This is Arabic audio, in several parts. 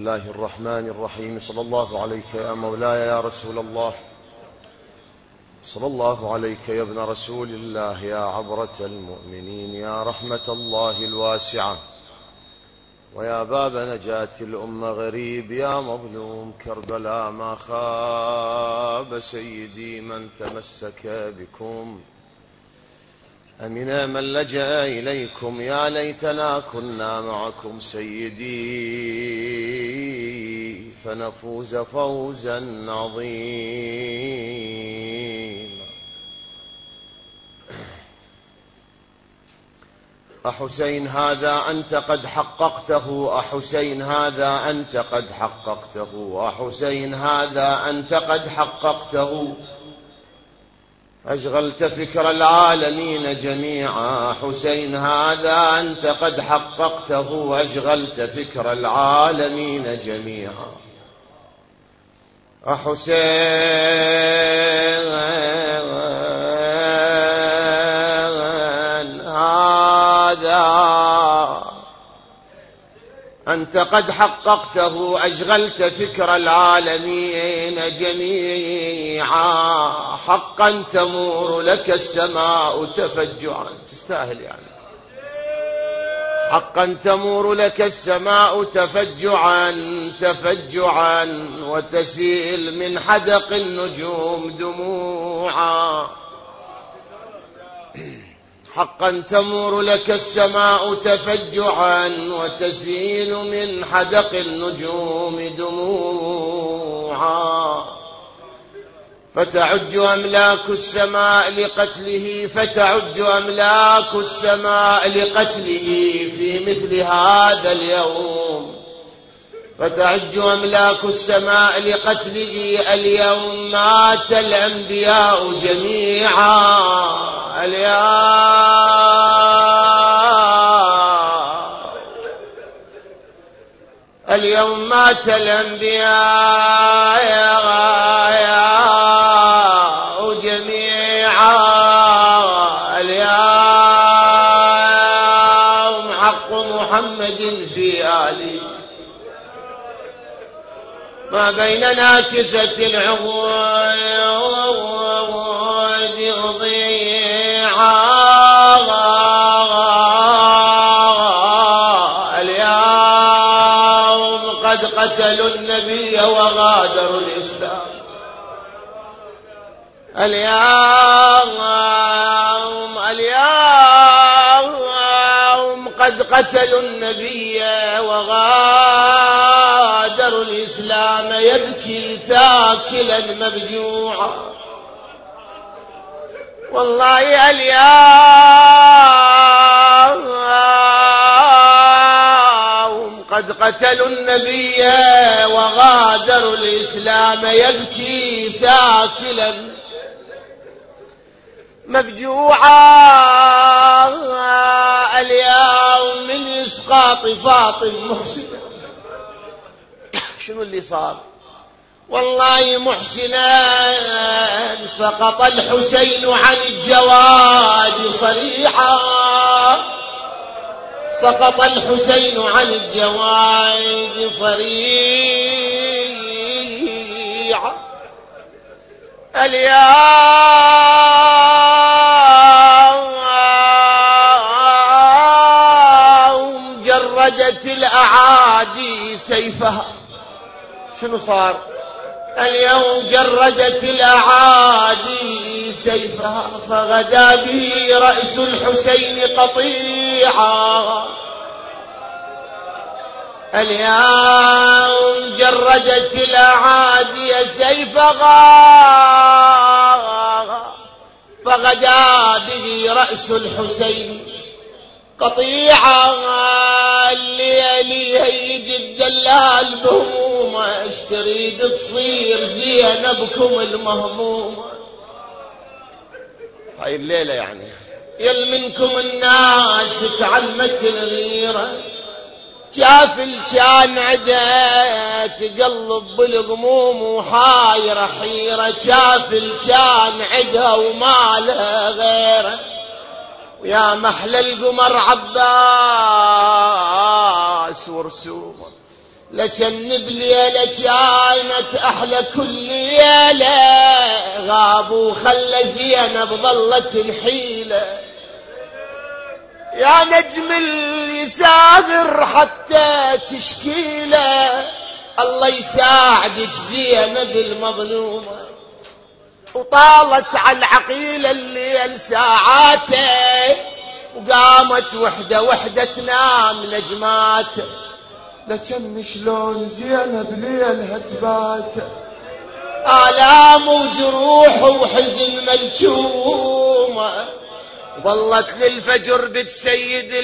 الله الرحمن الرحيم. صلى الله عليك يا مولاي يا رسول الله، صلى الله عليك يا ابن رسول الله، يا عبرة المؤمنين، يا رحمة الله الواسعة، ويا باب نجاة الأمة غريب، يا مظلوم كربلاء ما خاب سيدي من تمسك بكم، أمنا من لجأ إليكم، يا ليتنا كنا معكم سيدي فنفوز فوزا عظيما. أحسين هذا أنت قد حققته، أحسين هذا أنت قد حققته، أحسين هذا أنت قد حققته، أشغلت فكر العالمين جميعا. حسين هذا أنت قد حققته، أشغلت فكر العالمين جميعا. حسين هذا أنت قد حققته، أشغلت فكر العالمين جميعا. حقا تمور لك السماء تفجعا، تستاهل يعني، حقا تمور لك السماء تفجعا تفجعا، وتسيل من حدق النجوم دموعا. حقا تمور لك السماء تفجعا، وتسيل من حدق النجوم دموعا. فتعج أملاك السماء لقتله، فتعج أملاك السماء لقتله في مثل هذا اليوم، فتعج أملاك السماء لقتله. اليوم مات الأنبياء جميعا، اليوم مات الأنبياء جميعا. اليوم حق محمد في آله، ما بين ناكثة العهود ضيعا. اليوم قد قتلوا النبي وغادروا الإسلام. اليوم قد قتلوا النبي وغادروا الإسلام. يبكي ثاكلا مبجوعا، والله اليوم قد قتلوا النبي وغادروا الإسلام. يبكي ثاكلا مبجوعا. اليوم من إسقاط فاطم محسنة. شنو اللي صار؟ والله محسنا سقط الحسين عن الجواد صريحا، سقط الحسين عن الجواد صريحا. اليوم جردت الأعادي سيفها. شنو صار؟ اليوم جردت الأعادي سيفها، فغدا به رأس الحسين قطيعا. اليوم جردت الأعادي سيفها، فغدا به رأس الحسين قطيعا. الليالي هيج الدلال بهمومه، اشتريد تصير زينبكم المهمومه. هاي الليله يعني يل منكم الناس تعلمت الغيره، جافل كان عدا تقلب بالغموم وحايره حيره، جافل كان عدا وما له غيره. ويا محلى القمر عباس ورسومه، لجن بليلة كانت أحلى كل ليلة، غابوا خلى زينب ظلت الحيلة. يا نجم اليسافر حتى تشكيله، الله يساعدك زينب المظلومة. وطالت على العقيلة الليل ساعاته، وقامت وحدة وحدة تنام نجماته. لكن شلون زينب ليلها تبات، آلام وجروح وحزن ملجومة. ظلت للفجر بتسيد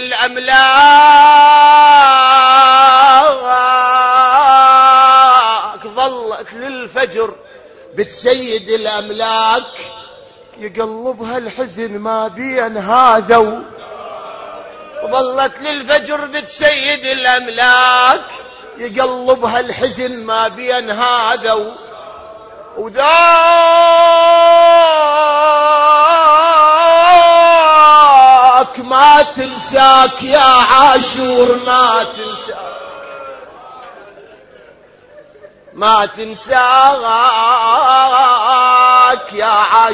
الأملاك، ظلت للفجر بتسيد الأملاك. يقلبها الحزن ما بين هذا، ظلت للفجر بتسيد الأملاك. يقلبها الحزن ما بين هذا وذاك. ما تنساك يا عاشور، ما تنساك، ما تنساك يا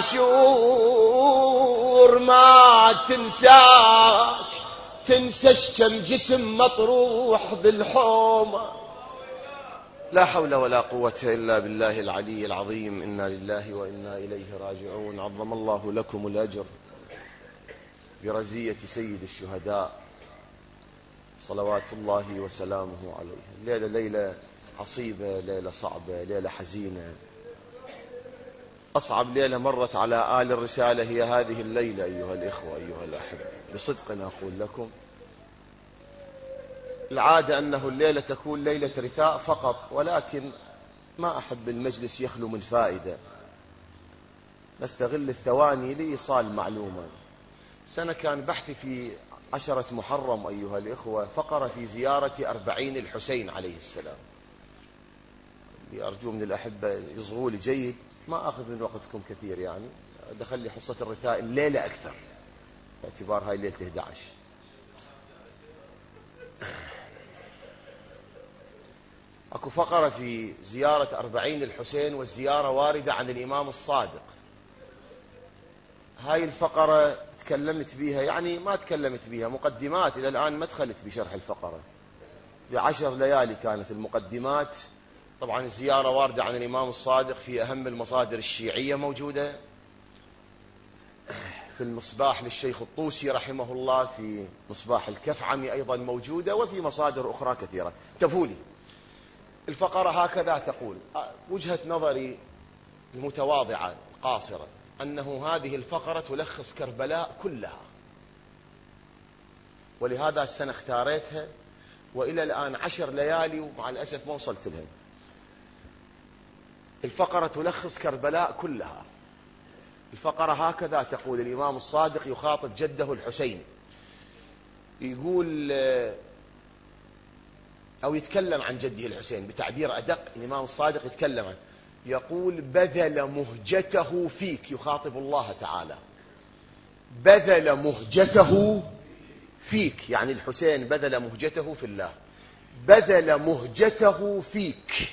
عاشور، ما تنساك. تنسش كم جسم مطروح بالحومة. لا حول ولا قوة إلا بالله العلي العظيم. إنا لله وإنا إليه راجعون. عظم الله لكم الأجر برزية سيد الشهداء صلوات الله وسلامه عليه. الليلة ليلة عصيبة، ليلة صعبة، ليلة حزينة. أصعب ليلة مرت على آل الرسالة هي هذه الليلة أيها الإخوة أيها الأحبة. بصدق أقول لكم، العادة أنه الليلة تكون ليلة رثاء فقط، ولكن ما أحب المجلس يخلو من فائدة. نستغل الثواني لإيصال معلومة. سنة كان بحثي في 10 محرم أيها الإخوة، فقرة في زيارة 40 الحسين عليه السلام. اللي أرجو من الأحبة يصغوا لي جيد، ما أخذ من وقتكم كثير، يعني دخل لي حصة الرثاء الليلة أكثر باعتبار هاي ليلة 11. أكو فقرة في زيارة 40 الحسين، والزيارة واردة عن الإمام الصادق. هاي الفقرة تكلمت بيها، يعني ما تكلمت بيها، مقدمات، إلى الآن ما دخلت بشرح الفقرة. ب10 ليالي كانت المقدمات. طبعا الزيارة واردة عن الإمام الصادق في أهم المصادر الشيعية موجودة، في المصباح للشيخ الطوسي رحمه الله، في مصباح الكفعمي أيضا موجودة، وفي مصادر أخرى كثيرة. انتبهوا لي، الفقرة هكذا تقول. وجهة نظري المتواضعة القاصرة أنه هذه الفقرة تلخص كربلاء كلها، ولهذا السنة اختاريتها، وإلى الآن 10 ليالي ومع الأسف ما وصلت لها. الفقرة تلخص كربلاء كلها. الفقرة هكذا تقول: الإمام الصادق يخاطب جده الحسين، يقول أو يتكلم عن جده الحسين بتعبير أدق. الإمام الصادق يتكلم عنه، يقول: بذل مهجته فيك. يخاطب الله تعالى، بذل مهجته فيك، يعني الحسين بذل مهجته في الله، بذل مهجته فيك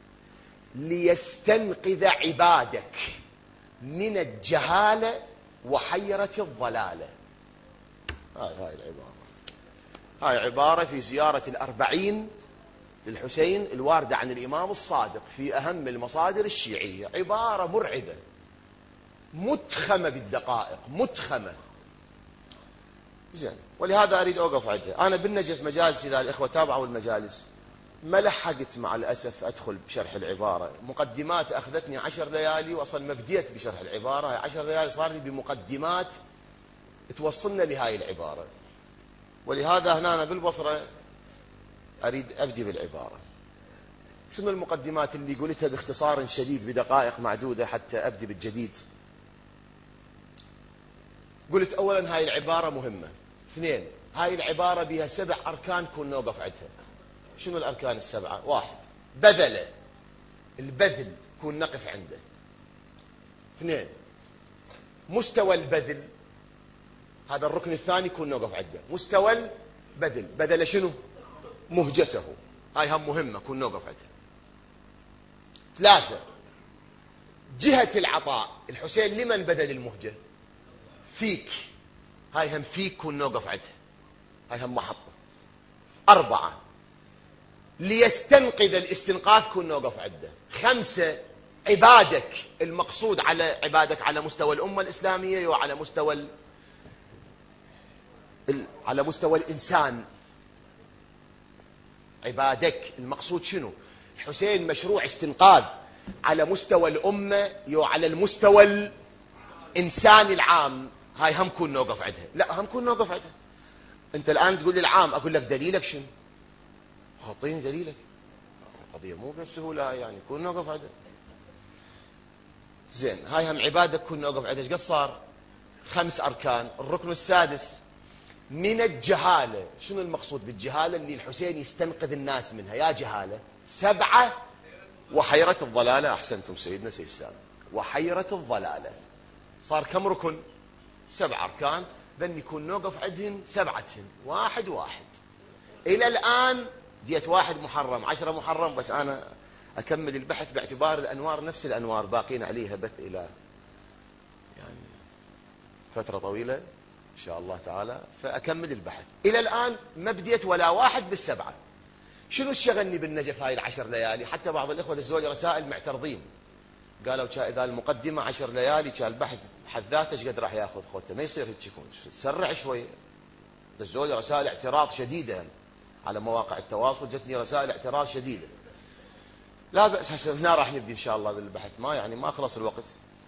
ليستنقذ عبادك من الجهالة وحيرة الضلالة. هاي العبارة، هاي عبارة في زيارة 40 للحسين الواردة عن الإمام الصادق في أهم المصادر الشيعية. عبارة مرعبة، متخمة بالدقائق، متخمة. زين، ولهذا أريد أوقف عندها. أنا بالنجف مجالس، إذا الإخوة تابعوا المجالس، ما لحقت مع الأسف أدخل بشرح العبارة. مقدمات أخذتني 10 ليالي، وأصلا ما بديت بشرح العبارة. 10 ليالي صار لي بمقدمات توصلنا لهاي العبارة. ولهذا هنا أنا بالبصرة أريد أبدي بالعبارة. شنو المقدمات اللي قلتها باختصار شديد بدقائق معدودة حتى أبدي بالجديد؟ قلت أولا هاي العبارة مهمة. 2، هاي العبارة بها 7 أركان كنا نوقف عندها. شنو الأركان ال7؟ 1، بذل، البذل كون نقف عنده. 2، مستوى البذل، هذا الركن الثاني كون نوقف عنده. مستوى البذل، بذل شنو؟ مهجته. هاي هم مهمة كون نوقف عندها. 3 جهة العطاء، الحسين لمن بذل المهجة؟ فيك، هاي هم فيك كون نوقف عندها، هاي هم محطة. 4 ليستنقذ الاستنقاذ كون نوقف عنده. 5 عبادك، المقصود على عبادك على مستوى الأمة الإسلامية وعلى مستوى على مستوى الإنسان. عبادك المقصود شنو؟ حسين مشروع استنقاذ على مستوى الأمة وعلى المستوى الإنساني العام، هاي هم كون نوقف عندها. لا هم كون نوقف عندها. أنت الآن تقول لي العام، أقول لك دليلك شنو؟ خطين دليلك. القضية مو بالسهولة يعني، كون نوقف عندها. زين، هاي هم عبادك كون نوقف عندها. ايش قد صار؟ 5 أركان. الركن السادس من الجهالة. شنو المقصود بالجهالة؟ اللي الحسين يستنقذ الناس منها. يا جهالة. 7 وحيرة الضلالة. أحسنتم سيدنا سيد سامي. وحيرة الضلالة. صار كم ركن؟ 7 أركان. ذن يكون نوقف عندهن 7 واحد واحد. إلى الآن ديت 1 محرم 10 محرم، بس أنا أكمل البحث باعتبار الأنوار نفس الأنوار باقين عليها بث إلى يعني فترة طويلة إن شاء الله تعالى، فأكمل البحث. إلى الآن ما بديت ولا واحد بال7. شنو الشغلني بالنجف هاي ال10 ليالي؟ حتى بعض الإخوة دزوا لي رسائل معترضين، قالوا إذا المقدمة 10 ليالي كان البحث حد ذاته ايش قد راح ياخذ خوته؟ ما يصير هيك يكون، تسرع شوي. دزوا لي رسائل اعتراض شديدة على مواقع التواصل، جتني رسائل اعتراض شديدة. لا بأس، هنا راح نبدي إن شاء الله بالبحث، ما خلص الوقت.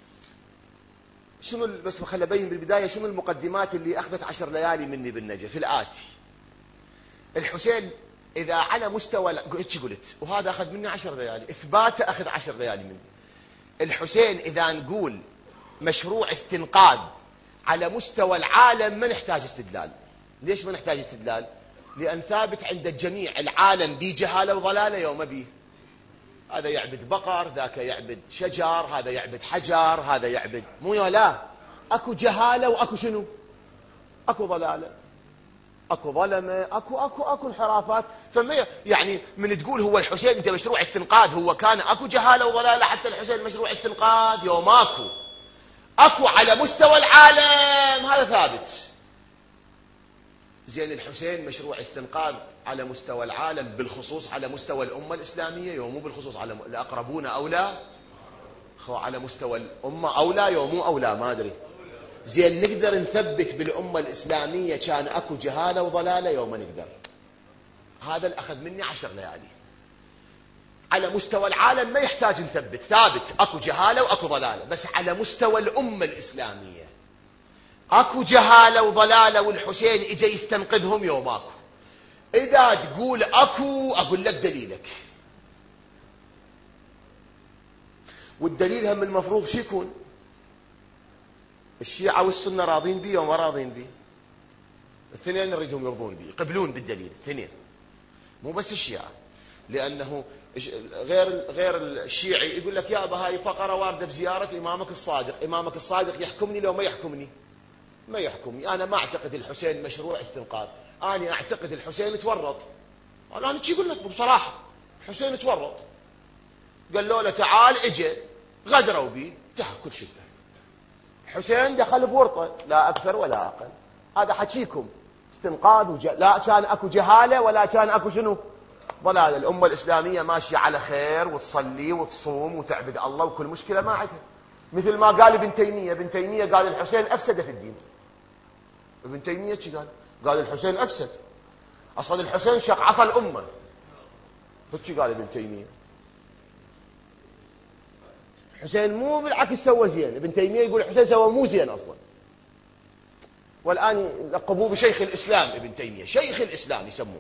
شنو بس خلي أبين بالبداية شنو المقدمات اللي أخذت 10 ليالي مني بالنجف. الآتي: الحسين إذا على مستوى قلت وهذا أخذ مني 10 ليالي، إثباته أخذ 10 ليالي مني. الحسين إذا نقول مشروع استنقاذ على مستوى العالم ما نحتاج استدلال. ليش ما نحتاج استدلال؟ لأن ثابت عند الجميع العالم بجهالة وضلالة يوم بيه. هذا يعبد بقر، ذاك يعبد شجر، هذا يعبد حجر، هذا يعبد مو لا. أكو جهالة وأكو شنو؟ أكو ضلالة، أكو ظلمة، أكو انحرافات. فما يعني من تقول هو الحسين أنت مشروع استنقاذ، هو كان أكو جهالة وضلالة حتى الحسين مشروع استنقاذ يوم أكو على مستوى العالم، هذا ثابت. زين، الحسين مشروع استنقاذ على مستوى العالم، بالخصوص على مستوى الأمة الإسلامية يوم مو بالخصوص على الأقربون أولى، على مستوى الأمة أولى يوم مو أولى، ما أدري. زين، نقدر نثبت بالأمة الإسلامية كان أكو جهالة وضلالة يوم نقدر. هذا الأخذ مني 10 ليالي. على مستوى العالم ما يحتاج نثبت، ثابت أكو جهالة وأكو ضلالة. بس على مستوى الأمة الإسلامية أكو جهالة وضلالة، والحسين إجا يستنقذهم يوم أكو. إذا تقول أكو أقول لك دليلك، والدليل هم المفروض شو يكون؟ الشيعة والسنة راضين بيه وما راضين بيه؟ الاثنين نريدهم يرضون بيه، يقبلون بالدليل الاثنين، مو بس الشيعة. لأنه غير الشيعي يقول لك يا أبا هاي فقرة واردة بزيارة إمامك الصادق، إمامك الصادق يحكمني لو ما يحكمني؟ ما يحكمني. أنا ما أعتقد الحسين مشروع استنقاذ، أنا أعتقد الحسين تورط. أنا شي أقول لك بصراحة، الحسين تورط. قالوا له تعال، إجا غدروا بيه، انتهى كل شيء. الحسين دخل بورطة، لا أكثر ولا أقل. هذا حكيكم استنقاذ لا كان أكو جهالة ولا كان أكو شنو؟ ضلال. الأمة الإسلامية ماشية على خير، وتصلي وتصوم وتعبد الله وكل مشكلة ما عندها. مثل ما قال ابن تيمية. ابن تيمية قال الحسين أفسد في الدين. ابن تيمية شي قال الحسين أفسد، أصلا الحسين شق عصا الأمة. هيك قال ابن تيمية. الحسين مو بالعكس سوى زين، ابن تيمية يقول الحسين سوى مو زين أصلا. والآن لقبوه بشيخ الإسلام. ابن تيمية شيخ الإسلام يسموه.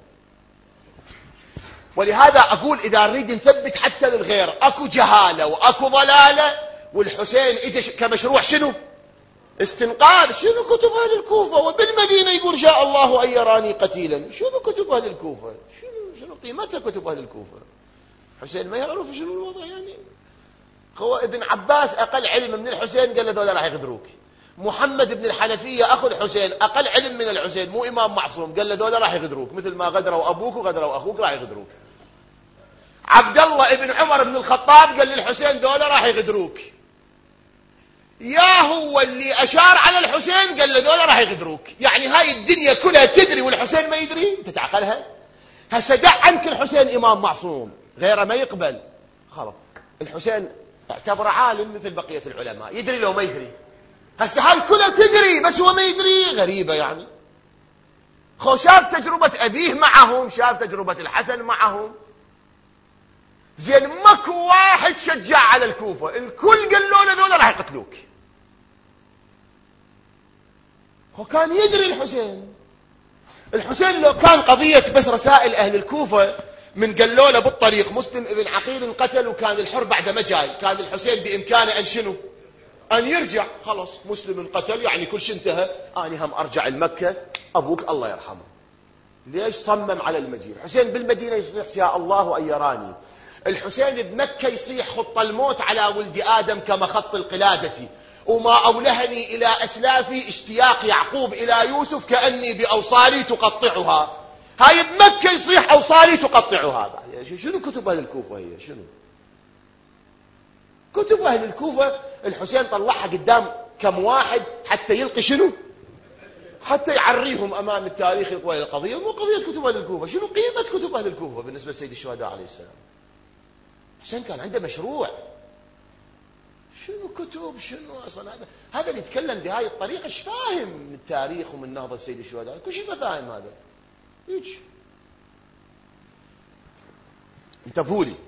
ولهذا أقول إذا نريد نثبت حتى للغير أكو جهالة وأكو ضلالة، والحسين إجا كمشروع شنو؟ استنقاذ. شنو كتب أهل الكوفة؟ وبالمدينة يقول شاء الله أن يراني قتيلا. شنو كتب أهل الكوفة؟ شنو قيمتها كتب أهل الكوفة؟ حسين ما يعرف شنو الوضع يعني. هو ابن عباس أقل علم من الحسين، قال له ذولا راح يغدروك. محمد بن الحنفية أخو الحسين أقل علم من الحسين، مو إمام معصوم، قال له ذولا راح يغدروك، مثل ما غدروا أبوك وغدروا أخوك راح يغدروك. عبد الله ابن عمر بن الخطاب قال للحسين ذولا راح يغدروك، يا هو اللي أشار على الحسين قال له ذولا راح يغدروك. يعني هاي الدنيا كلها تدري والحسين ما يدري، انت تعقلها؟ هسه دع عنك الحسين إمام معصوم غيره ما يقبل، خلاص الحسين اعتبره عالم مثل بقية العلماء، يدري لو ما يدري. هسه هاي كلها تدري بس هو ما يدري، غريبة يعني. خو شاف تجربة أبيه معهم، شاف تجربة الحسن معهم، زين ماكو واحد شجع على الكوفة، الكل قالوا له ذولا راح يقتلوك. هو كان يدري الحسين لو كان قضية بس رسائل أهل الكوفة من قالوا له بالطريق مسلم ابن عقيل انقتل وكان الحر بعد ما جاي، كان الحسين بإمكانه أن شنو؟ أن يرجع، خلاص مسلم انقتل يعني كل شيء انتهى، أنا هم أرجع المكة، أبوك الله يرحمه. ليش صمم على المدينة؟ الحسين بالمدينة يصيح يا الله أن يراني، الحسين بمكة يصيح خط الموت على ولد آدم كما خط القلادة، وما أولهني إلى أسلافي اشتياق يعقوب إلى يوسف كأني بأوصالي تقطعها. هاي بمكة يصيح أوصالي تقطعها. شنو كتب أهل الكوفة هي؟ شنو كتب أهل الكوفة؟ الحسين طلعها قدام كم واحد حتى يلقي شنو؟ حتى يعريهم أمام التاريخ يقول القضية مو قضية كتب أهل الكوفة. شنو قيمة كتب أهل الكوفة بالنسبة لسيد الشهداء عليه السلام؟ حسين كان عنده مشروع. شنو كتب؟ شنو أصلا هذا اللي يتكلم بهاي الطريقة ايش فاهم من التاريخ ومن نهضة سيد الشهداء؟ كل شيء ما فاهم هذا. هيك انتبهوا لي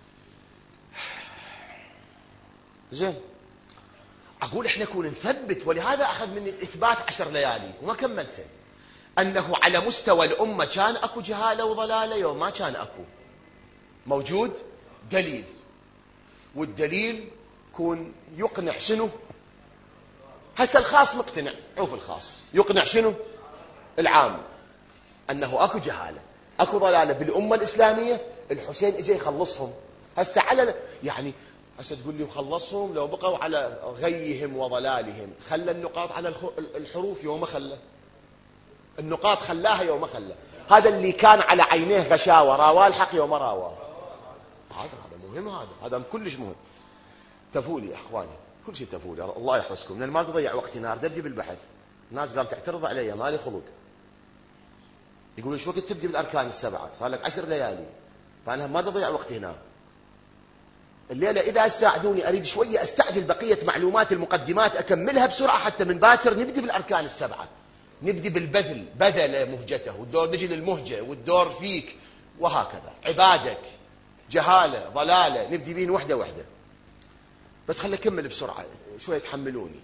زين. أقول إحنا كون نثبت، ولهذا أخذ مني الإثبات 10 ليالي وما كملته، أنه على مستوى الأمة كان أكو جهالة وضلالة يوم ما كان أكو موجود دليل، والدليل كون يقنع شنو؟ هسه الخاص مقتنع، عوف الخاص يقنع شنو؟ العام أنه أكو جهالة أكو ضلالة بالأمة الإسلامية. الحسين إجا يخلصهم. هسه على يعني هسه تقول لي وخلصهم لو بقوا على غيهم وضلالهم، خلى النقاط على الحروف يوم خلى النقاط، خلاها يوم خلى. هذا اللي كان على عينيه غشاوة راواه الحق يوم راواه. هذا مهم، هذا كلش مهم. تفولي يا اخواني، كل شيء تفولي، الله يحفظكم، لان ما تضيع وقتنا. ارد بالبحث، الناس قام تعترض علي مالي خلود، يقولون شو وقت تبدي بالاركان ال7؟ صار لك 10 ليالي، فانا ما تضيع وقتي هنا الليله. اذا ساعدوني اريد شويه استعجل بقيه معلومات المقدمات اكملها بسرعه حتى من باكر نبدي بالاركان ال7، نبدي بالبذل، بذل مهجته، والدور نجي للمهجه، والدور فيك، وهكذا عبادك، جهاله، ضلاله، نبدي بين وحده وحده. بس خلي أكمل بسرعة شوية تحملوني.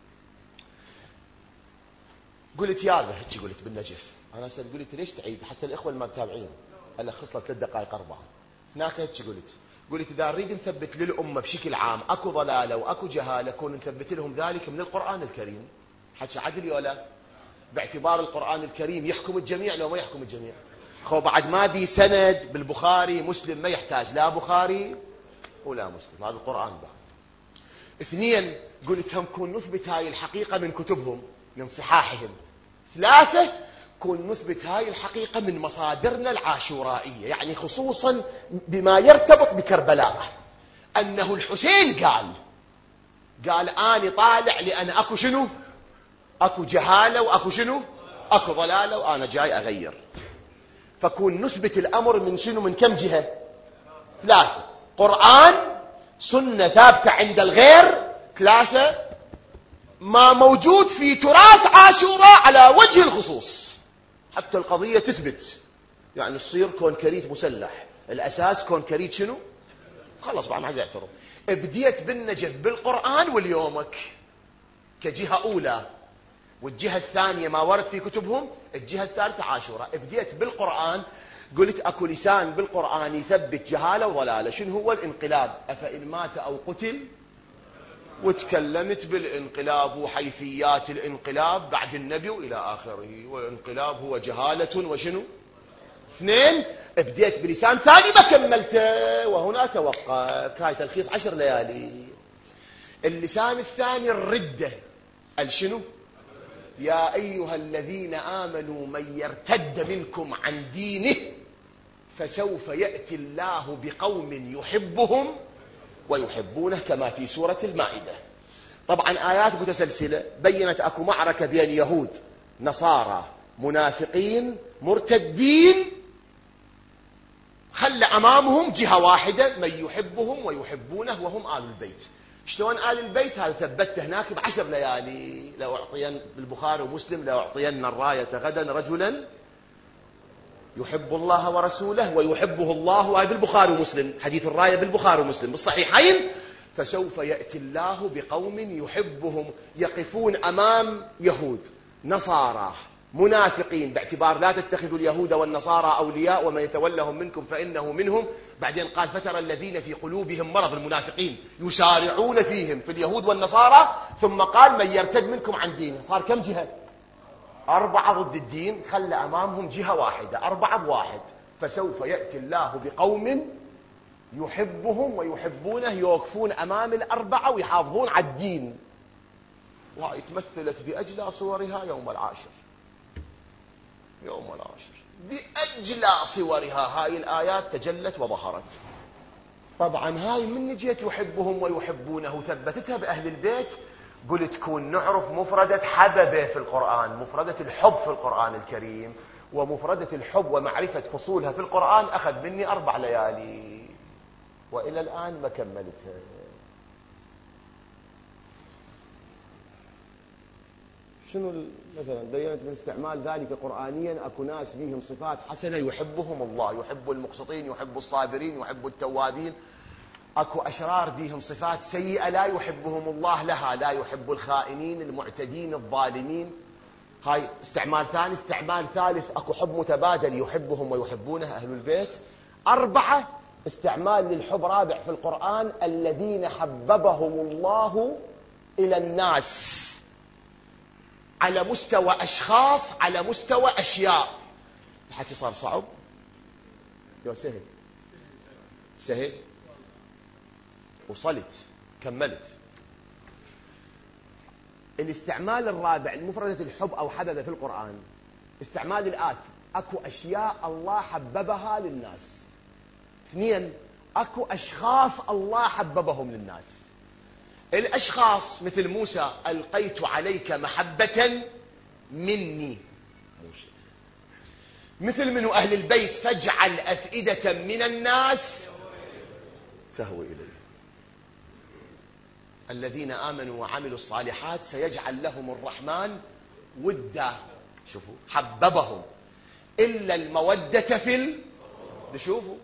قلت يابا هيك قلت بالنجف، أنا سأل قلت ليش تعيد حتى الإخوة اللي ما متابعين ألخص لك 3 دقائق 4. هناك هيك قلت إذا نريد نثبت للأمة بشكل عام أكو ضلالة وأكو جهالة، كون نثبت لهم ذلك من القرآن الكريم. حكي عدل ولا؟ باعتبار القرآن الكريم يحكم الجميع لو ما يحكم الجميع. خو بعد ما بي سند بالبخاري مسلم ما يحتاج لا بخاري ولا مسلم، هذا القرآن بعد. 2 قلت هم كون نثبت هاي الحقيقة من كتبهم من صحاحهم. 3 كون نثبت هاي الحقيقة من مصادرنا العاشورائية، يعني خصوصا بما يرتبط بكربلاء، أنه الحسين قال أنا طالع لأن أكو شنو؟ أكو جهالة وأكو شنو؟ أكو ضلالة وأنا جاي أغير. فكون نثبت الأمر من شنو؟ من كم جهة؟ 3 قرآن، سنة ثابتة عند الغير، 3 ما موجود في تراث عاشوراء على وجه الخصوص حتى القضية تثبت. يعني الصير كونكريت مسلح، الأساس كونكريت شنو؟ خلص بقى ما حد يعترض. بديت بالنجف بالقرآن واليومك كجهة أولى، والجهة الثانية ما ورد في كتبهم، الجهة الثالثة عاشوراء. بديت بالقرآن، قلت أكو لسان بالقرآن يثبت جهالة وضلالة. شنو هو؟ الانقلاب، أفإن مات أو قتل، وتكلمت بالانقلاب وحيثيات الانقلاب بعد النبي وإلى آخره، والانقلاب هو جهالة وشنو. 2 بديت بلسان ثاني ما كملته وهنا توقفت. هاي تلخيص 10 ليالي. اللسان الثاني الردة، الشنو؟ يا أيها الذين آمنوا من يرتد منكم عن دينه فسوف يأتي الله بقوم يحبهم ويحبونه كما في سورة المائدة. طبعا آيات متسلسلة بيّنت أكو معركة بين يهود نصارى منافقين مرتدين، خلى أمامهم جهة واحدة من يحبهم ويحبونه وهم آل البيت. شلون آل البيت؟ هذا ثبته هناك ب10 ليالي. لو أعطين بالبخاري ومسلم لو أعطين الراية غدا رجلا يحب الله ورسوله ويحبه الله، وهي بالبخاري ومسلم، حديث الراية بالبخاري ومسلم بالصحيحين. فسوف يأتي الله بقوم يحبهم، يقفون أمام يهود نصارى منافقين، باعتبار لا تتخذوا اليهود والنصارى أولياء ومن يتولهم منكم فإنه منهم. بعدين قال فترى الذين في قلوبهم مرض، المنافقين يسارعون فيهم في اليهود والنصارى. ثم قال من يرتد منكم عن دينه. صار كم جهة؟ 4 ضد الدين، خلى أمامهم جهة واحدة، 4 بواحد. فسوف يأتي الله بقوم يحبهم ويحبونه، يوقفون أمام ال4 ويحافظون على الدين. وهي تمثلت بأجلى صورها يوم العاشر. يوم العاشر بأجلى صورها هاي الآيات تجلت وظهرت. طبعا هاي من جيت يحبهم ويحبونه ثبتتها بأهل البيت. قلت تكون نعرف مفردة حببه في القرآن، مفردة الحب في القرآن الكريم، ومفردة الحب ومعرفة فصولها في القرآن أخذ مني 4 ليالي وإلى الآن ما كملتها. شنو مثلا بينت من استعمال ذلك قرآنيا أكو ناس بهم صفات حسنة يحبهم الله، يحب المقسطين، يحب الصابرين، يحب التوابين. أكو أشرار بهم صفات سيئة لا يحبهم الله لها، لا يحب الخائنين المعتدين الظالمين. هاي استعمال ثاني. استعمال ثالث أكو حب متبادل يحبهم ويحبونه أهل البيت. 4 استعمال للحب رابع في القرآن، الذين حببهم الله إلى الناس على مستوى أشخاص، على مستوى أشياء. الحكي صار صعب؟ يو سهل سهل. وصلت كملت. الاستعمال الرابع لمفردة الحب أو حبب في القرآن استعمال الآتي: أكو أشياء الله حببها للناس. 2 أكو أشخاص الله حببهم للناس. الأشخاص مثل موسى ألقيت عليك محبة مني، مثل منه أهل البيت فاجعل أفئدة من الناس تهوي إليه. الذين آمنوا وعملوا الصالحات سيجعل لهم الرحمن ودا. شوفوا حببهم إلا المودة في شوفوا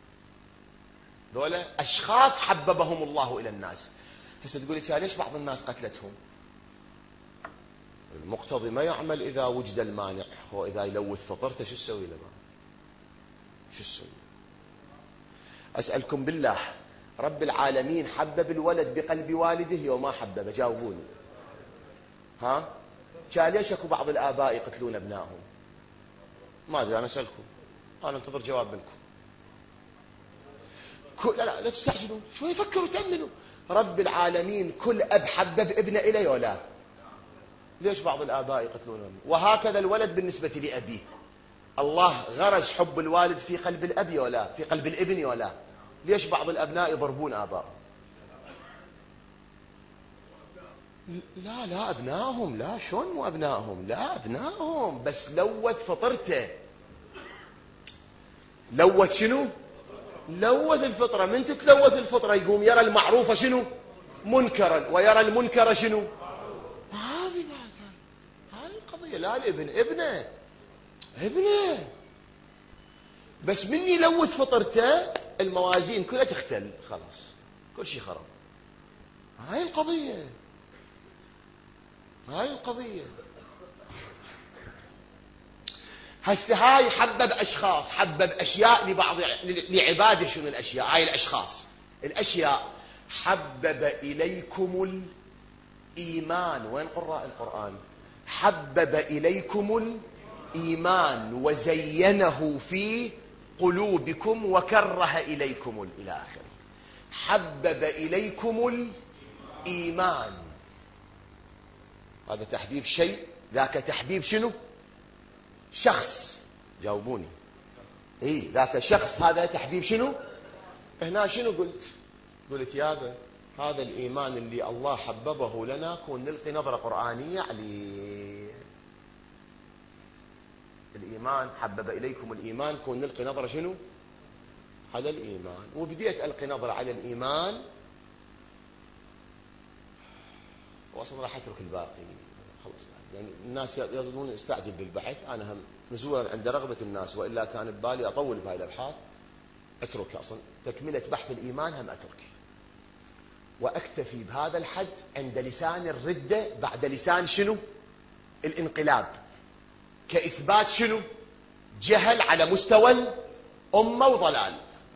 ذولا أشخاص حببهم الله إلى الناس. هسه تقولي ليش بعض الناس قتلتهم؟ المقتضي ما يعمل إذا وجد المانع. هو إذا يلوث فطرته شو تسوي له؟ شو تسوي؟ أسألكم بالله، رب العالمين حبب الولد بقلب والده وما حببه؟ جاوبوني. ها؟ كان ليش اكو بعض الآباء يقتلون أبنائهم؟ ما أدري، أنا أسألكم، أنا أنتظر جواب منكم. لا تستعجلوا، شوي فكروا تأملوا. رب العالمين كل أب حبب ابنه إليه ولا؟ ليش بعض الآباء يقتلونه؟ وهكذا الولد بالنسبة لأبيه. الله غرس حب الوالد في قلب الأب ولا في قلب الابن ولا؟ ليش بعض الأبناء يضربون آبائهم؟ لا أبنائهم، لا شلون مو أبنائهم؟ لا أبنائهم، بس لوث فطرته. لوث شنو؟ لوث الفطرة. من تتلوث الفطرة يقوم يرى المعروف شنو؟ منكرا، ويرى المنكر شنو؟ هذه القضية. لا الابن ابنه بس من يلوث فطرته الموازين كلها تختل، خلاص كل شيء خرب. هاي القضية. هسه هاي حبب أشخاص، حبب أشياء لبعض لعباده. شنو الأشياء؟ هاي الأشياء حبب إليكم الإيمان. وين قراء القرآن؟ حبب إليكم الإيمان وزينه في قلوبكم وكره إليكم إلى آخره. حبب إليكم الإيمان، هذا تحبيب شيء، ذاك تحبيب شنو؟ شخص. جاوبوني. ذاك شخص هذا تحبيب شنو؟ هنا شنو قلت يابا هذا الإيمان اللي الله حببه لنا كون نلقي نظرة قرآنية عليه. الإيمان حبب إليكم الإيمان كون نلقي نظرة شنو؟ على الإيمان. وبديت ألقي نظرة على الإيمان وأصلا راح أترك الباقي خلاص بعد، يعني الناس يظنون استعجل بالبحث. أنا هم نزولا عند رغبة الناس، وإلا كان ببالي أطول بهاي الأبحاث أتركها أصلا. تكملة بحث الإيمان هم أتركها وأكتفي بهذا الحد عند لسان الردة بعد لسان شنو؟ الانقلاب، كإثبات شنو؟ جهل على مستوى الأمة وضلال.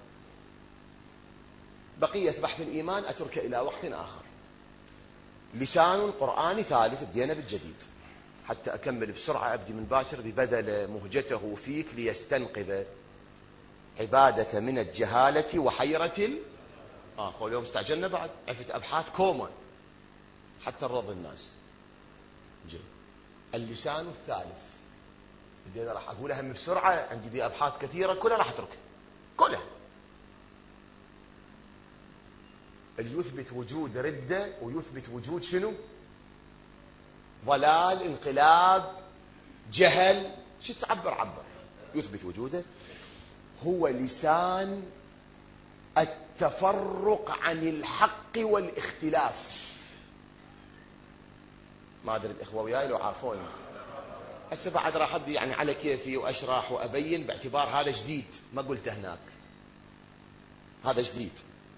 بقية بحث الإيمان أترك إلى وقت آخر. لسان قرآني ثالث بدينا بالجديد حتى أكمل بسرعة. أبدي من باكر. ببذل مهجته فيك ليستنقذ عبادك من الجهالة وحيرة اليوم استعجلنا بعد. عفت أبحاث كوما حتى نرض الناس. اللسان الثالث بدينا راح أقولها هم بسرعة، عندي دي أبحاث كثيرة كلها راح أتركها كلها. اللي يثبت وجود ردة ويثبت وجود شنو؟ ضلال، انقلاب، جهل، شو تعبر يثبت وجوده. هو لسان التفرق عن الحق والاختلاف. ما أدري الإخوة وياي لو عارفوني. هسه بعد راح أبدي يعني على كيفي وأشرح وأبين، باعتبار هذا جديد ما قلته هناك، هذا جديد.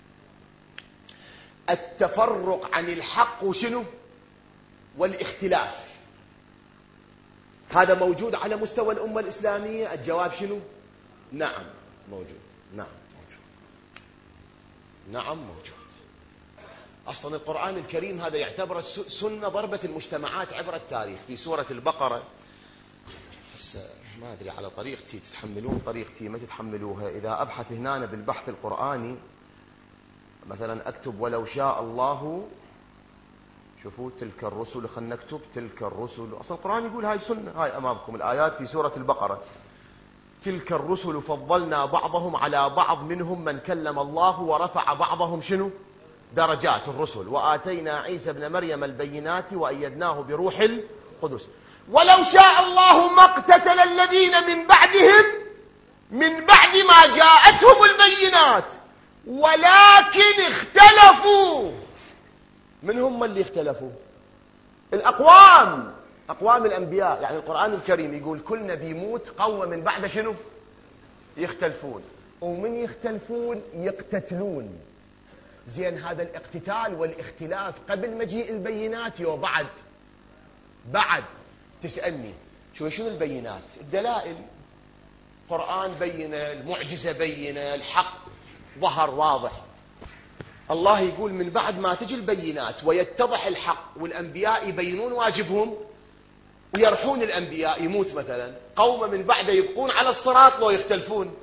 التفرق عن الحق وشنو؟ والاختلاف. هذا موجود على مستوى الأمة الإسلامية؟ الجواب شنو؟ نعم موجود. نعم موجود. أصلا القرآن الكريم هذا يعتبر سنة ضربت المجتمعات عبر التاريخ. في سورة البقرة هسه ما أدري على طريقتي تتحملون طريقتي ما تتحملوها. إذا أبحث هنا بالبحث القرآني مثلا أكتب ولو شاء الله، شوفوا تلك الرسل، خلنا نكتب تلك الرسل. أصلا القرآن يقول هاي سنة، هاي أمامكم الآيات في سورة البقرة. تلك الرسل فضلنا بعضهم على بعض منهم من كلم الله ورفع بعضهم شنو؟ درجات الرسل. وآتينا عيسى ابن مريم البينات وأيدناه بروح القدس. ولو شاء الله ما اقتتل الذين من بعدهم من بعد ما جاءتهم البينات ولكن اختلفوا. من هم اللي اختلفوا؟ الأقوام، أقوام الأنبياء. يعني القرآن الكريم يقول كل نبي يموت قوم من بعد شنو؟ يختلفون. ومن يختلفون يقتتلون. زين هذا الاقتتال والاختلاف قبل مجيء البينات وبعد؟ بعد. تسألني شنو البينات؟ الدلائل. قرآن بينه، المعجزة بينه، الحق ظهر واضح. الله يقول من بعد ما تجي البينات ويتضح الحق والأنبياء يبينون واجبهم ويرحون الأنبياء، يموت مثلا قوم من بعده يبقون على الصراط لو يختلفون.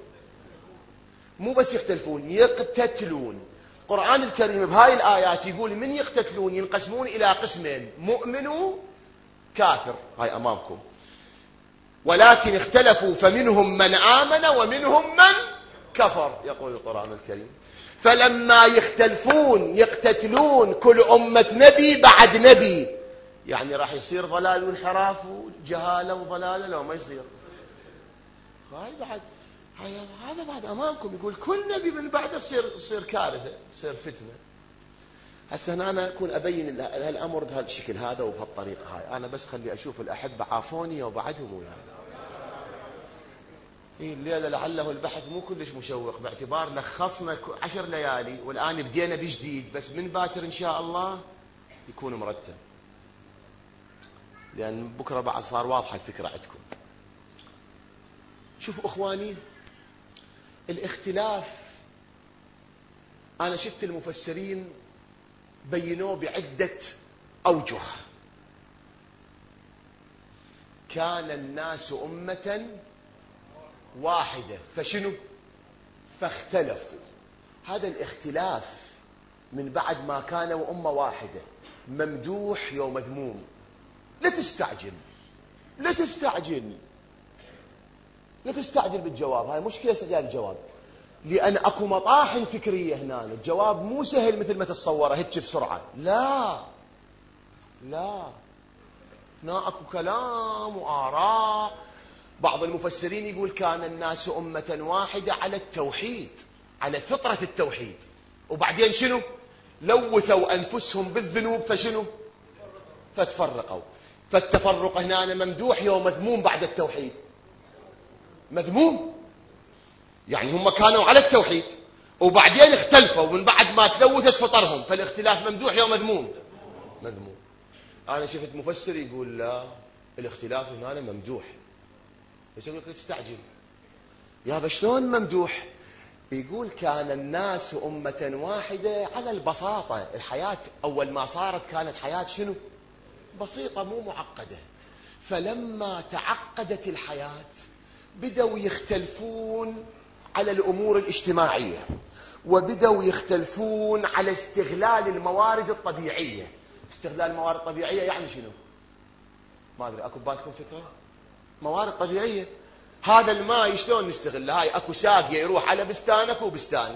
مو بس يختلفون، يقتتلون. القرآن الكريم بهاي الآيات يقول من يقتتلون ينقسمون إلى قسمين، مؤمن وكافر. هاي أمامكم. ولكن اختلفوا فمنهم من آمن ومنهم من كفر، يقول القرآن الكريم. فلما يختلفون يقتتلون كل أمة نبي بعد نبي، يعني راح يصير ضلال وانحراف وجهالة وضلالة لو ما يصير. هاي بعد هذا بعد أمامكم. يقول كل نبي من بعده تصير كارثة، تصير فتنة. هسه هنا أنا أكون أبين الأمر بهذا الشكل هذا وبهالطريقة هاي. أنا بس خلي أشوف الأحبة عافوني وبعدهم وياي. الليلة لعله البحث مو كلش مشوق، باعتبار لخصنا 10 ليالي والآن بدينا بجديد، بس من باكر إن شاء الله يكون مرتب، لأن بكرة بعد صار واضحة الفكرة عندكم. شوفوا أخواني، الاختلاف أنا شفت المفسرين بينوه بعدة أوجه. كان الناس أمة واحدة فشنو؟ فاختلفوا. هذا الاختلاف من بعد ما كانوا أمة واحدة ممدوح يوم مذموم. لا تستعجل، لا تستعجل. لا تستعجل بالجواب، هاي مشكلة استعجال الجواب، لأن أكو مطاحن فكرية هنا. الجواب مو سهل مثل ما تتصوره هيك بسرعة، لا لا، هنا أكو كلام وآراء. بعض المفسرين يقول كان الناس أمة واحدة على التوحيد، على فطرة التوحيد، وبعدين شنو؟ لوثوا أنفسهم بالذنوب فشنو؟ فتفرقوا. فالتفرق هنا ممدوح يوم مذموم بعد التوحيد، مذموم. يعني هم كانوا على التوحيد وبعدين اختلفوا من بعد ما تلوثت فطرهم، فالاختلاف ممدوح يوم مذموم، مذموم. أنا شفت مفسر يقول لا، الاختلاف هنا ممدوح. بس يقول لك تستعجل يا شلون ممدوح؟ يقول كان الناس أمة واحدة على البساطة. الحياة أول ما صارت كانت حياة شنو؟ بسيطة مو معقدة. فلما تعقدت الحياة بدأوا يختلفون على الأمور الاجتماعية، وبدأوا يختلفون على استغلال الموارد الطبيعية. استغلال الموارد الطبيعية يعني شنو؟ ما أدري، أكو ببالكم فكرة؟ موارد طبيعية، هذا الماء شلون نستغله؟ هاي أكو ساقية يروح على بستانك وبستاني،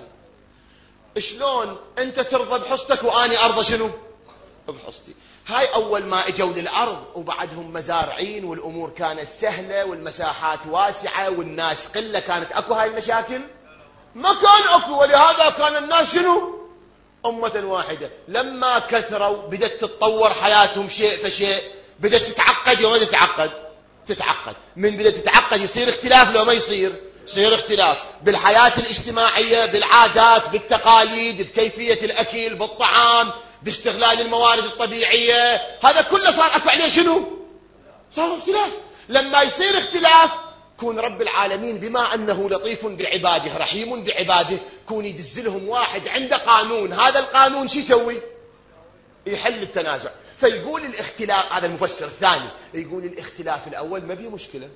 شلون أنت ترضى بحصتك وأني أرضى شنو؟ بحصتي. هاي أول ما اجوا للأرض وبعدهم مزارعين والأمور كانت سهلة والمساحات واسعة والناس قلة، كانت أكو هاي المشاكل؟ ما كان أكو. ولهذا كان الناس شنو؟ أمة واحدة. لما كثروا بدأت تتطور حياتهم شيء فشيء، بدأت تتعقد. يوم تتعقد تتعقد من بدأت تتعقد يصير اختلاف. لو ما يصير اختلاف بالحياة الاجتماعية، بالعادات، بالتقاليد، بكيفية الأكل، بالطعام، باستغلال الموارد الطبيعية. هذا كله صار أكو عليه شنو؟ صار اختلاف. لما يصير اختلاف كون رب العالمين بما أنه لطيف بعباده رحيم بعباده، كون يدزلهم واحد عنده قانون، هذا القانون شو يسوي؟ يحل التنازع. فيقول الاختلاف، هذا المفسر الثاني يقول الاختلاف الأول ما بيه مشكلة،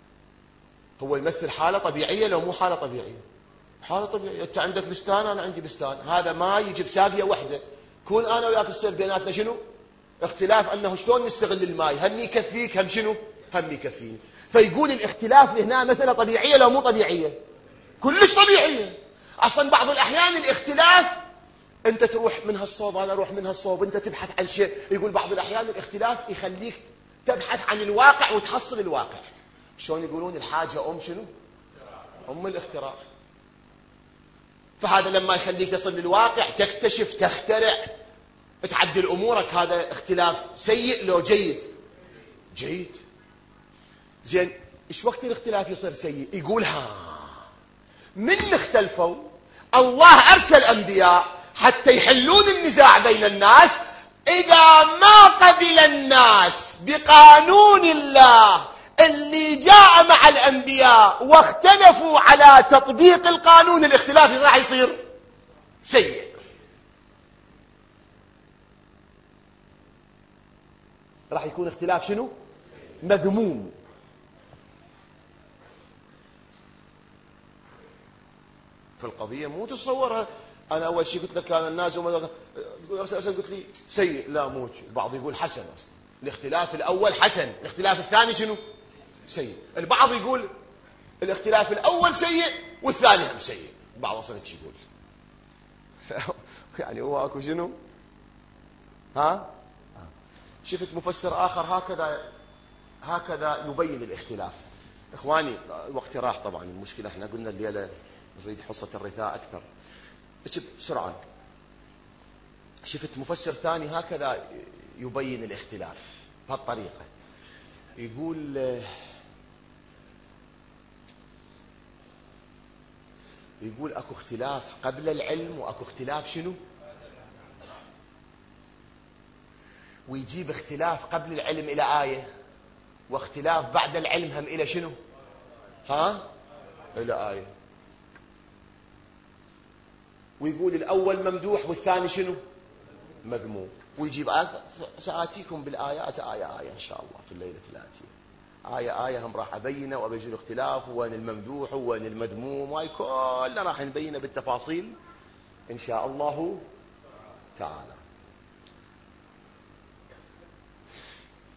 هو يمثل حالة طبيعية. لو مو حالة طبيعية، حالة طبيعية، أنت عندك بستان أنا عندي بستان، هذا ما يجيب ساقية واحدة، كون أنا وياك يصير بيناتنا شنو؟ اختلاف أنه شلون نستغل الماء، هم يكفيك هم شنو؟ هم يكفيني. فيقول الاختلاف هنا مسألة طبيعية. لو مو طبيعية، كلش طبيعية. أصلا بعض الأحيان الاختلاف أنت تروح من هالصوب أنا أروح من هالصوب، أنت تبحث عن شيء. يقول بعض الأحيان الاختلاف يخليك تبحث عن الواقع وتحصل الواقع. شلون يقولون الحاجة شنو؟ أم الاختراع. فهذا لما يخليك تصل للواقع تكتشف، تخترع، تعدل أمورك. هذا اختلاف سيء لو جيد؟ جيد. زين، إيش وقت الاختلاف يصير سيء؟ يقول من اختلفوا الله أرسل أنبياء حتى يحلون النزاع بين الناس. إذا ما قبل الناس بقانون الله اللي جاء مع الأنبياء واختلفوا على تطبيق القانون، الاختلاف راح يصير سيء، راح يكون اختلاف شنو؟ مذموم. في القضية مو تصورها. أنا أول شيء قلت لك كان الناس تقول قلت لي سيء، لا مو. البعض يقول حسن. أصلا الاختلاف الأول حسن، الاختلاف الثاني شنو؟ سيء. البعض يقول الاختلاف الأول سيء والثاني هم سيء. البعض أصلا يقول يعني هو أكو شنو؟ شفت مفسر آخر هكذا يبين الاختلاف. إخواني الوقت راح طبعا، المشكلة احنا قلنا الليلة نريد حصة الرثاء أكثر. بسرعة. شفت مفسر ثاني هكذا يبين الاختلاف بهالطريقة. يقول أكو اختلاف قبل العلم وأكو اختلاف شنو؟ ويجيب اختلاف قبل العلم إلى آية، واختلاف بعد العلم هم إلى شنو؟ إلى آية. ويقول الأول ممدوح والثاني شنو؟ مذموم. ويجيب آية. سآتيكم بالآيات آية إن شاء الله في الليلة الآتية. آية هم راح أبينه وأبين الاختلاف وين الممدوح وين المذموم، وهي كلها راح نبينه بالتفاصيل إن شاء الله تعالى.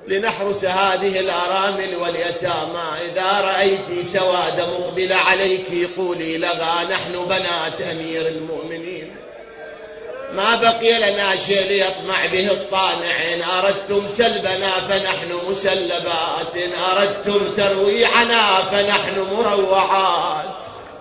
لنحرس هذه الأرامل واليتامى. إذا رأيت سواد مقبل عليك قولي لها نحن بنات أمير المؤمنين، ما بقي لنا شيء ليطمع به الطامع. إن أردتم سلبنا فنحن مسلبات، إن أردتم ترويعنا فنحن مروعات.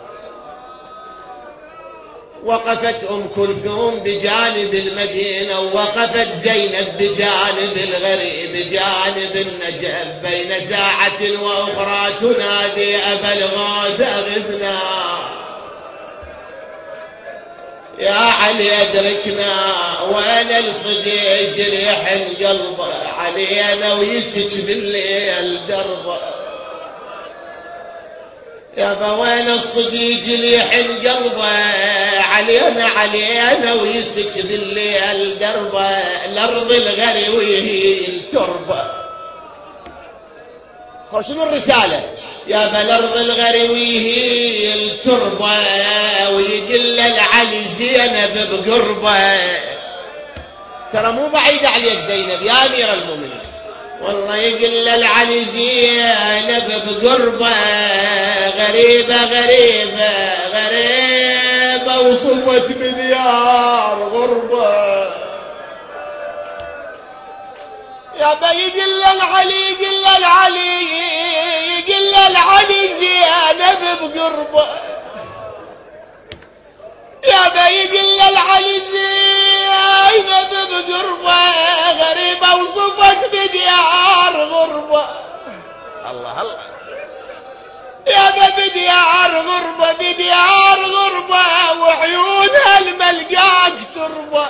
وقفت أم كلثوم بجانب المدينة، ووقفت زينب بجانب الغريب بجانب النجف، بين ساعة وأخرى تنادي أبا الغوث أغثنا يا علي أدركنا، وأنا الصديق ريحن قلبه علينا ويسج بالليل دربه. يا وين الصديق اللي يحن قلبه علينا ويسج بالليل دربه، الأرض الغروي التربة. شنو الرسالة؟ يا بالأرض الغروي التربة، ويقل العلي زينب بقربه. ترى مو بعيد عليك زينب يا أمير المؤمنين، والله يقل العلي زينب بقربه. غريبة غريبة غريبة وصفت بديار غربة. يا با يقل العلي يقل العلي زينب بقربه. يا با يقل العلي زينب بقربه، غريبة وصفت بديار غربة. الله الله يا با بديار غربة بديار غربة، وعيونها الملقاك تربة.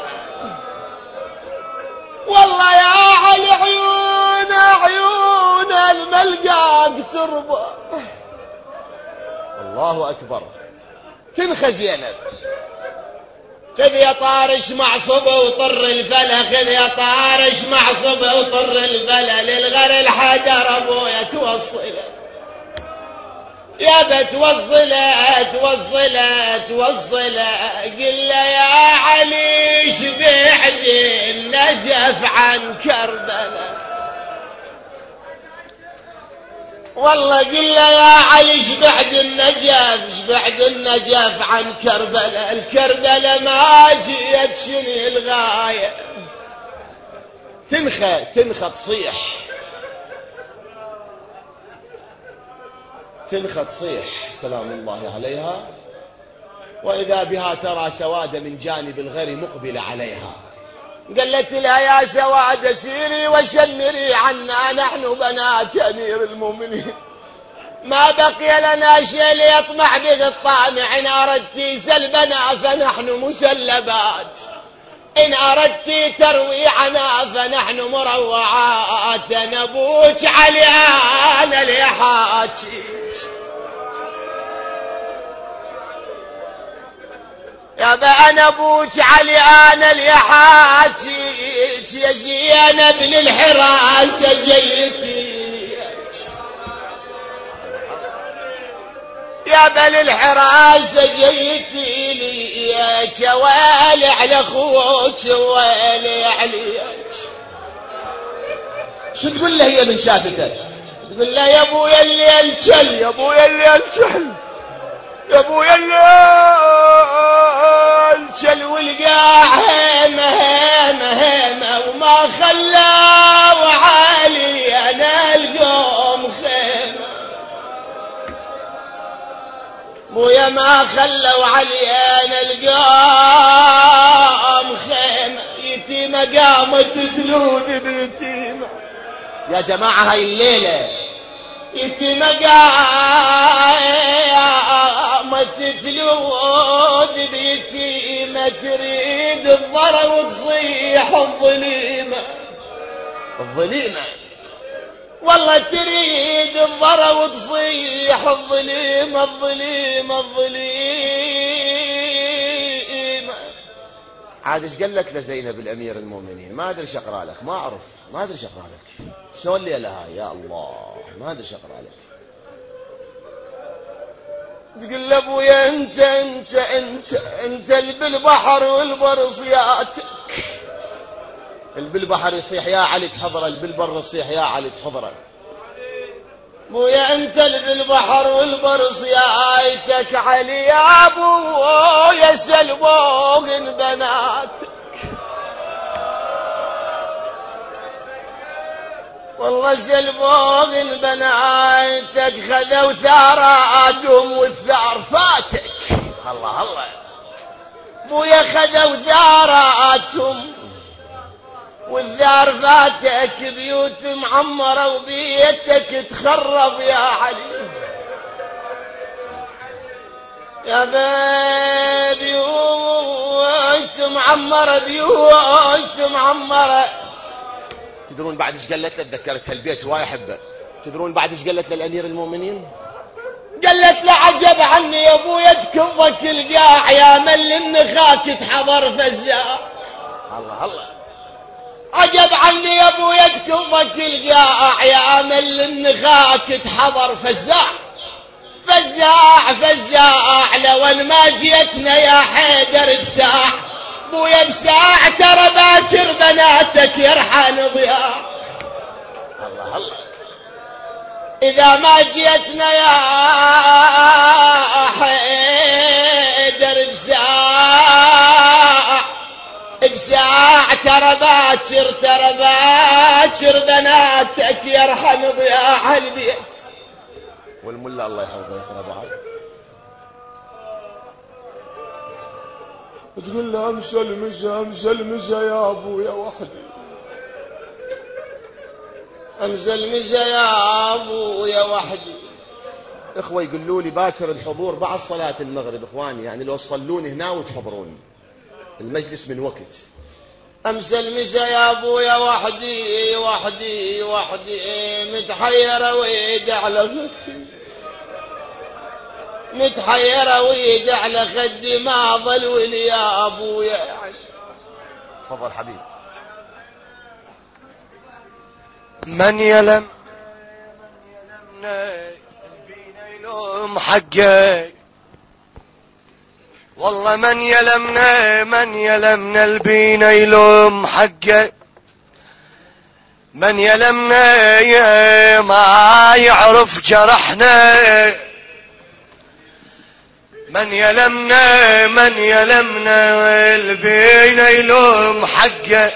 والله يا علي عيون الملقاك تربة. الله أكبر. تنخى زينب. خذ يا طارش معصبه وطر الفلا، خذ يا طارش معصبه وطر الفلا، للغر الحجر ابويا توصله. يا بتوصله توصله قل له يا علي شبعد النجف عن كربلاء. والله قل له يا علي شبعد النجف عن كربلاء. الكربلاء ما جيت شني الغاية. تنخى تصيح سلام الله عليها، وإذا بها ترى سواد من جانب الغر مقبل عليها. قالت لها يا سواد سيري وشمري عنا نحن بنات أمير المؤمنين، ما بقي لنا شيء ليطمع به الطامع. إن أردت سلبنا فنحن مسلبات، إن أردت ترويعنا فنحن مروعات. نبوك علي أنا اللي حاجي يا أنا أبوك علي أنا اللي حاجيك، يا زينب للحراسة جيتي يا للحراسة جيتي ليك، يا ويلي على أخوك ويلي عليك. شو تقول له هي من شافتك؟ تقول له يا أبويا اللي الجل، يا أبويا اللي الجل، يا أبويا اللي الجل، والقاع هيمة وما خلوا علي أنا القوم خيمة. أبويا ما خلوا علي أنا القوم خيمة، يتيمة قامت تلوذ بيتيمة. يا جماعة هاي الليلة يتيمة قامت تلوذ بيتيمة، تريد الضرر وتصيح الظليمة. والله تريد الضرر وتصيح الظليمة. عاد ايش قال لك لزينب الامير المؤمنين؟ ما ادري ايش اقرا لك، ما ادري ايش اقرا لك. شلون اللي لها يا الله، ما ادري ايش اقرا لك. تقول له ابويا انت اللي بالبحر والبرصياتك، بالبحر يصيح يا علي تحضره، بالبر يصيح يا علي تحضره. بويا انت بالبحر والبر صيايتك علي يا بويا سلبوق بناتك، والله سلبوق بناتك خذوا ثاراتهم والثار فاتك. الله الله بويا خذوا ثاراتهم والثار فاتك، بيوت معمرة وبيتك تخرب يا علي يا بيوت معمرة، بيوت معمرة. تدرون بعد ايش قالت له؟ تذكرت هالبيت هواي احبه. تدرون بعد ايش قالت للامير المؤمنين؟ قالت له عجب عني يا ابويا تكفك القاع يا مل النخاك تحضر فزاع. الله الله عجب عني يا ابويا تكفك القاع يا مل النخاك تحضر فزاع. فزاع فزاع لو ان ما جيتنا يا حيدر بساع، بويا بساع ترى باكر بناتك يرحان ضياع. الله الله إذا ما جيتنا يا حيدر بساع، بساع ترى باكر بناتك يرحم ضياع البيت. والملا الله يحفظه يقرأ بعد تقول له امس المزا يا ابويا وحدي، انزل مزا يا ابويا وحدي. اخوه يقولوا لي باكر الحضور بعد صلاه المغرب اخواني، يعني لو تصلون هنا وتحضرون المجلس من وقت. امزل مزا يا ابويا وحدي وحدي وحدي، متحيره ويد على خدي، متحيره ويد على خدي، ما ظل ولي يا ابويا يعني. تفضل حبيب. من يلمنا البينا يلوم حقه، والله من يلمنا البينا يلوم حقه، من يلمنا يا ما يعرف جرحنا، من يلمنا البينا يلوم حقه،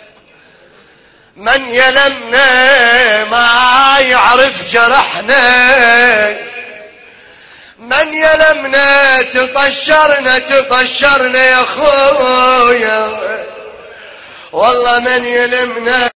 من يلمنا ما يعرف جرحنا، من يلمنا تطشرنا يا خويا، والله من يلمنا